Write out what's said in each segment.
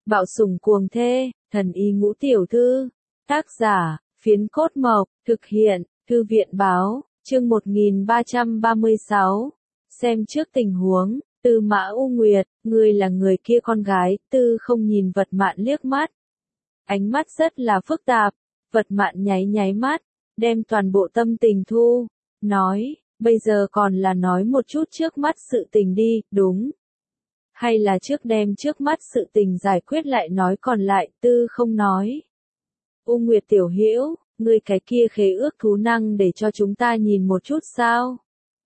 Bạo sủng cuồng thê, thần y ngũ tiểu thư. Tác giả, Phiến Cốt Mộc, thực hiện, Thư viện báo, chương 1336. Xem trước tình huống, Tư Mã U Nguyệt, ngươi là người kia con gái, Tư không nhìn Vật Mạn liếc mắt. Ánh mắt rất là phức tạp, Vật Mạn nháy nháy mắt, đem toàn bộ tâm tình thu, nói, bây giờ còn là nói một chút trước mắt sự tình đi, đúng. Hay là trước đem trước mắt sự tình giải quyết lại nói còn lại, Tư không nói. U Nguyệt tiểu hữu, ngươi cái kia khế ước thú năng để cho chúng ta nhìn một chút sao?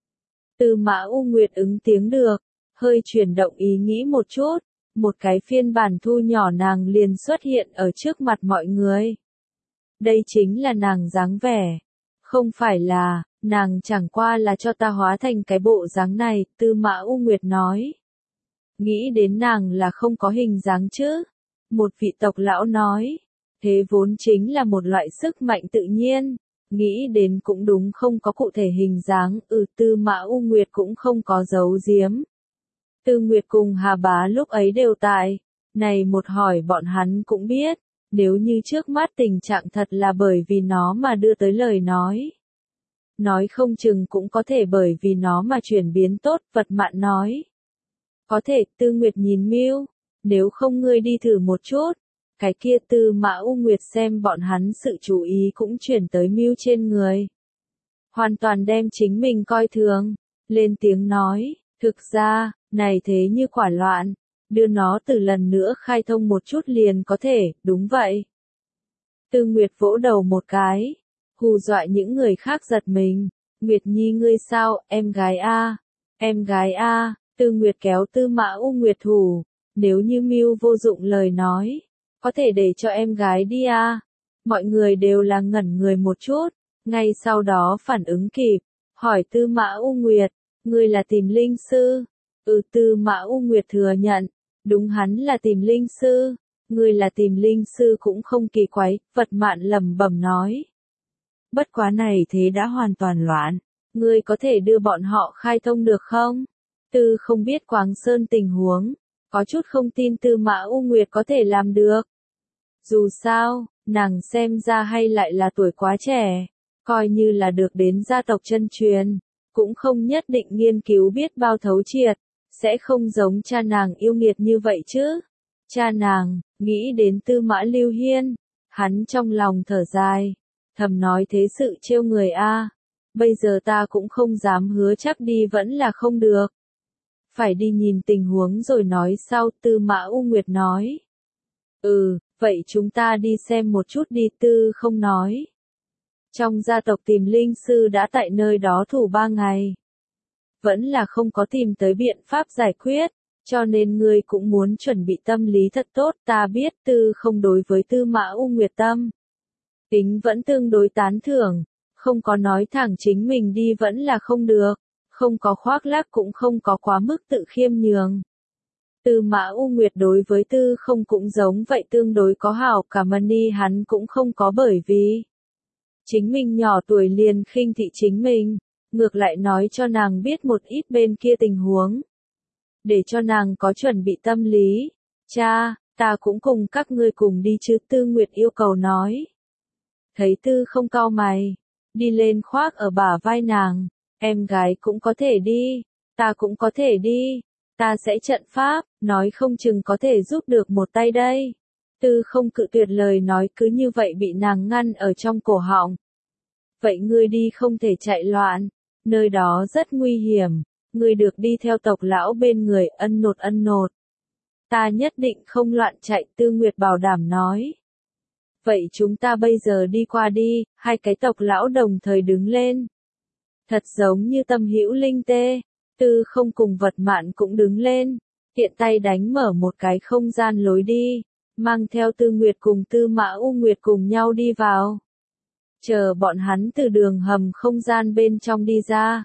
Tư Mã U Nguyệt ứng tiếng được, hơi chuyển động ý nghĩ một chút, một cái phiên bản thu nhỏ nàng liền xuất hiện ở trước mặt mọi người. Đây chính là nàng dáng vẻ, không phải là, nàng chẳng qua là cho ta hóa thành cái bộ dáng này, Tư Mã U Nguyệt nói. Nghĩ đến nàng là không có hình dáng chứ? Một vị tộc lão nói, thế vốn chính là một loại sức mạnh tự nhiên, nghĩ đến cũng đúng không có cụ thể hình dáng, Tư Mã U Nguyệt cũng không có giấu giếm. Tư Nguyệt cùng Hà Bá lúc ấy đều tại, này một hỏi bọn hắn cũng biết, nếu như trước mắt tình trạng thật là bởi vì nó mà đưa tới lời nói. Nói không chừng cũng có thể bởi vì nó mà chuyển biến tốt, Vật Mạn nói. Có thể, Tư Nguyệt nhìn Mưu, nếu không ngươi đi thử một chút. Cái kia Tư Mã U Nguyệt xem bọn hắn sự chú ý cũng chuyển tới Mưu trên người. Hoàn toàn đem chính mình coi thường, lên tiếng nói, thực ra, này thế như quả loạn, đưa nó từ lần nữa khai thông một chút liền có thể, đúng vậy. Tư Nguyệt vỗ đầu một cái, hù dọa những người khác giật mình, Nguyệt Nhi ngươi sao, em gái a, em gái a. Tư Nguyệt kéo Tư Mã U Nguyệt thủ, nếu như Mưu vô dụng lời nói, có thể để cho em gái đi à. Mọi người đều là ngẩn người một chút, ngay sau đó phản ứng kịp, hỏi Tư Mã U Nguyệt, ngươi là tìm linh sư? Tư Mã U Nguyệt thừa nhận, đúng hắn là tìm linh sư, ngươi là tìm linh sư cũng không kỳ quái, Vật Mạn lẩm bẩm nói. Bất quá này thế đã hoàn toàn loạn, ngươi có thể đưa bọn họ khai thông được không? Tư không biết Quáng Sơn tình huống, có chút không tin Tư Mã U Nguyệt có thể làm được. Dù sao, nàng xem ra hay lại là tuổi quá trẻ, coi như là được đến gia tộc chân truyền, cũng không nhất định nghiên cứu biết bao thấu triệt, sẽ không giống cha nàng yêu nghiệt như vậy chứ. Cha nàng, nghĩ đến Tư Mã Lưu Hiên, hắn trong lòng thở dài, thầm nói thế sự trêu người a, bây giờ ta cũng không dám hứa chắc đi vẫn là không được. Phải đi nhìn tình huống rồi nói sau, Tư Mã U Nguyệt nói. Vậy chúng ta đi xem một chút đi, Tư không nói. Trong gia tộc tìm linh sư đã tại nơi đó thủ 3 ngày. Vẫn là không có tìm tới biện pháp giải quyết, cho nên ngươi cũng muốn chuẩn bị tâm lý thật tốt, ta biết Tư không đối với Tư Mã U Nguyệt tâm. Tính vẫn tương đối tán thưởng, không có nói thẳng chính mình đi vẫn là không được. Không có khoác lác cũng không có quá mức tự khiêm nhường. Tư Mã U Nguyệt đối với Tư không cũng giống vậy tương đối có hảo cả Mani hắn cũng không có bởi vì chính mình nhỏ tuổi liền khinh thị chính mình, ngược lại nói cho nàng biết một ít bên kia tình huống. Để cho nàng có chuẩn bị tâm lý, cha, ta cũng cùng các ngươi cùng đi chứ, Tư Nguyệt yêu cầu nói. Thấy Tư không cau mày, đi lên khoác ở bả vai nàng. Em gái cũng có thể đi, ta cũng có thể đi, ta sẽ trận pháp, nói không chừng có thể giúp được một tay đây. Tư không cự tuyệt lời nói cứ như vậy bị nàng ngăn ở trong cổ họng. Vậy ngươi đi không thể chạy loạn, nơi đó rất nguy hiểm, ngươi được đi theo tộc lão bên người, ân nột. Ta nhất định không loạn chạy, Tư Nguyệt bảo đảm nói. Vậy chúng ta bây giờ đi qua đi, hai cái tộc lão đồng thời đứng lên. Thật giống như tâm hữu linh tê, Tư không cùng Vật Mạn cũng đứng lên, tiện tay đánh mở một cái không gian lối đi, mang theo Tư Nguyệt cùng Tư Mã U Nguyệt cùng nhau đi vào. Chờ bọn hắn từ đường hầm không gian bên trong đi ra.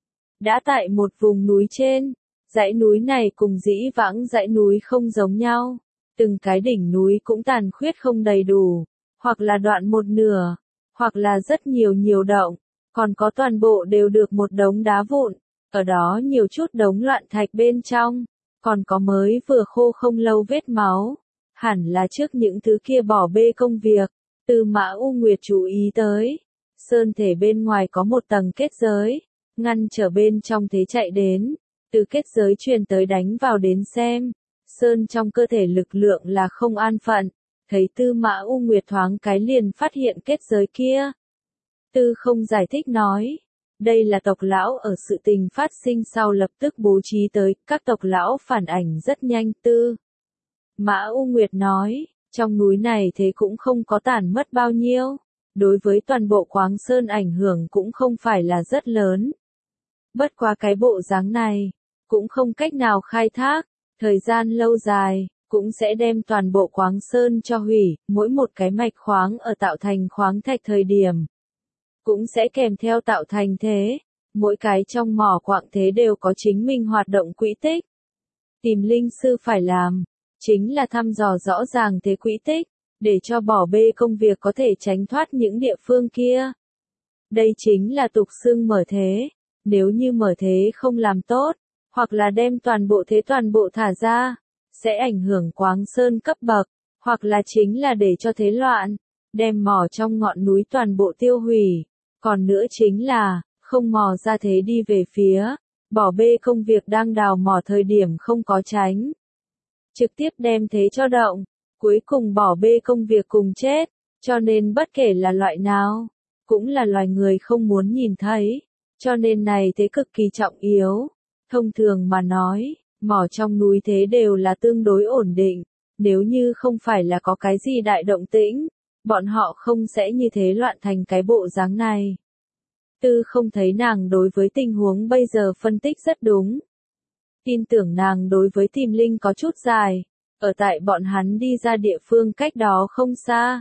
Đã tại một vùng núi trên, dãy núi này cùng dĩ vãng dãy núi không giống nhau, từng cái đỉnh núi cũng tàn khuyết không đầy đủ, hoặc là đoạn một nửa, hoặc là rất nhiều động. Còn có toàn bộ đều được một đống đá vụn, ở đó nhiều chút đống loạn thạch bên trong, còn có mới vừa khô không lâu vết máu, Hẳn là trước những thứ kia bỏ bê công việc, Tư Mã U Nguyệt chú ý tới. Sơn thể bên ngoài có một tầng kết giới, ngăn trở bên trong thế chạy đến, từ kết giới truyền tới đánh vào đến xem. Sơn trong cơ thể lực lượng là không an phận, thấy Tư Mã U Nguyệt thoáng cái liền phát hiện kết giới kia. Tư không giải thích nói, đây là tộc lão ở sự tình phát sinh sau lập tức bố trí tới, các tộc lão phản ảnh rất nhanh. Tư Mã U Nguyệt nói, trong núi này thế cũng không có tàn mất bao nhiêu, đối với toàn bộ Quáng Sơn ảnh hưởng cũng không phải là rất lớn. Bất quá cái bộ dáng này, cũng không cách nào khai thác, thời gian lâu dài, cũng sẽ đem toàn bộ Quáng Sơn cho hủy, mỗi một cái mạch khoáng ở tạo thành khoáng thạch thời điểm. Cũng sẽ kèm theo tạo thành thế, mỗi cái trong mỏ quặng thế đều có chính mình hoạt động quỹ tích. Tìm linh sư phải làm, chính là thăm dò rõ ràng thế quỹ tích, để cho bỏ bê công việc có thể tránh thoát những địa phương kia. Đây chính là tục xưng mở thế, nếu như mở thế không làm tốt, hoặc là đem toàn bộ thả ra, sẽ ảnh hưởng Quáng Sơn cấp bậc, hoặc là chính là để cho thế loạn, đem mỏ trong ngọn núi toàn bộ tiêu hủy, còn nữa chính là, không mò ra thế đi về phía, bỏ bê công việc đang đào mỏ thời điểm không có tránh. Trực tiếp đem thế cho động, cuối cùng bỏ bê công việc cùng chết, cho nên bất kể là loại nào, cũng là loài người không muốn nhìn thấy, cho nên này thế cực kỳ trọng yếu. Thông thường mà nói, mỏ trong núi thế đều là tương đối ổn định, nếu như không phải là có cái gì đại động tĩnh, bọn họ không sẽ như thế loạn thành cái bộ dáng này. Tư không thấy nàng đối với tình huống bây giờ phân tích rất đúng. Tin tưởng nàng đối với tìm linh có chút dài, ở tại bọn hắn đi ra địa phương cách đó không xa.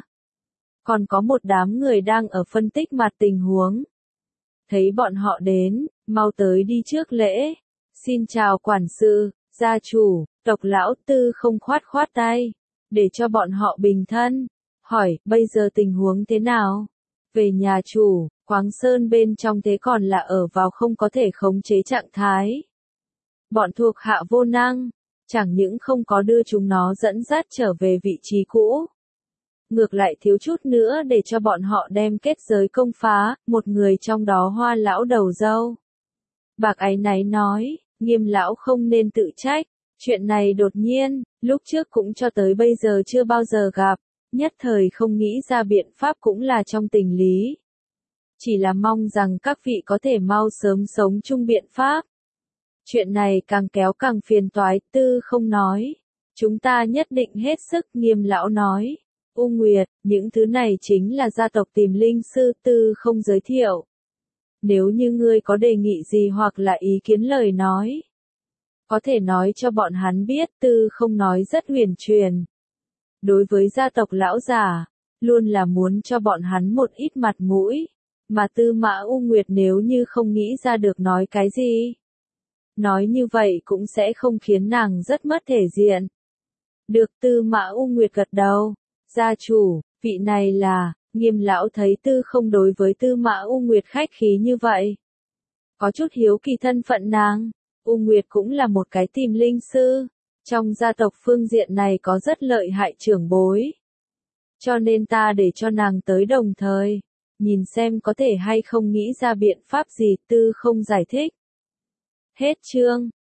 Còn có một đám người đang ở phân tích mặt tình huống. Thấy bọn họ đến, mau tới đi trước lễ. Xin chào quản sự, gia chủ, tộc lão. Tư không khoát tay, để cho bọn họ bình thân. Hỏi, bây giờ tình huống thế nào? Về nhà chủ, Quáng Sơn bên trong thế còn là ở vào không có thể khống chế trạng thái. Bọn thuộc hạ vô năng, chẳng những không có đưa chúng nó dẫn dắt trở về vị trí cũ. Ngược lại thiếu chút nữa để cho bọn họ đem kết giới công phá, một người trong đó Hoa lão đầu râu bạc áy náy nói, Nghiêm lão không nên tự trách, chuyện này đột nhiên, lúc trước cũng cho tới bây giờ chưa bao giờ gặp, nhất thời không nghĩ ra biện pháp cũng là trong tình lý. Chỉ là mong rằng các vị có thể mau sớm sống chung biện pháp. Chuyện này càng kéo càng phiền toái. Tư không nói, chúng ta nhất định hết sức. Nghiêm lão nói, U Nguyệt, những thứ này chính là gia tộc tìm linh sư. Tư không giới thiệu. Nếu như ngươi có đề nghị gì hoặc là ý kiến lời nói, có thể nói cho bọn hắn biết. Tư không nói rất huyền truyền. Đối với gia tộc lão già, luôn là muốn cho bọn hắn một ít mặt mũi, mà Tư Mã U Nguyệt nếu như không nghĩ ra được nói cái gì, nói như vậy cũng sẽ không khiến nàng rất mất thể diện. Được. Tư Mã U Nguyệt gật đầu. Gia chủ, vị này là, Nghiêm lão thấy Tư không đối với Tư Mã U Nguyệt khách khí như vậy, có chút hiếu kỳ thân phận nàng. U Nguyệt cũng là một cái tìm linh sư, trong gia tộc phương diện này có rất lợi hại trưởng bối. Cho nên ta để cho nàng tới đồng thời, nhìn xem có thể hay không nghĩ ra biện pháp gì. Tư không giải thích. Hết chương.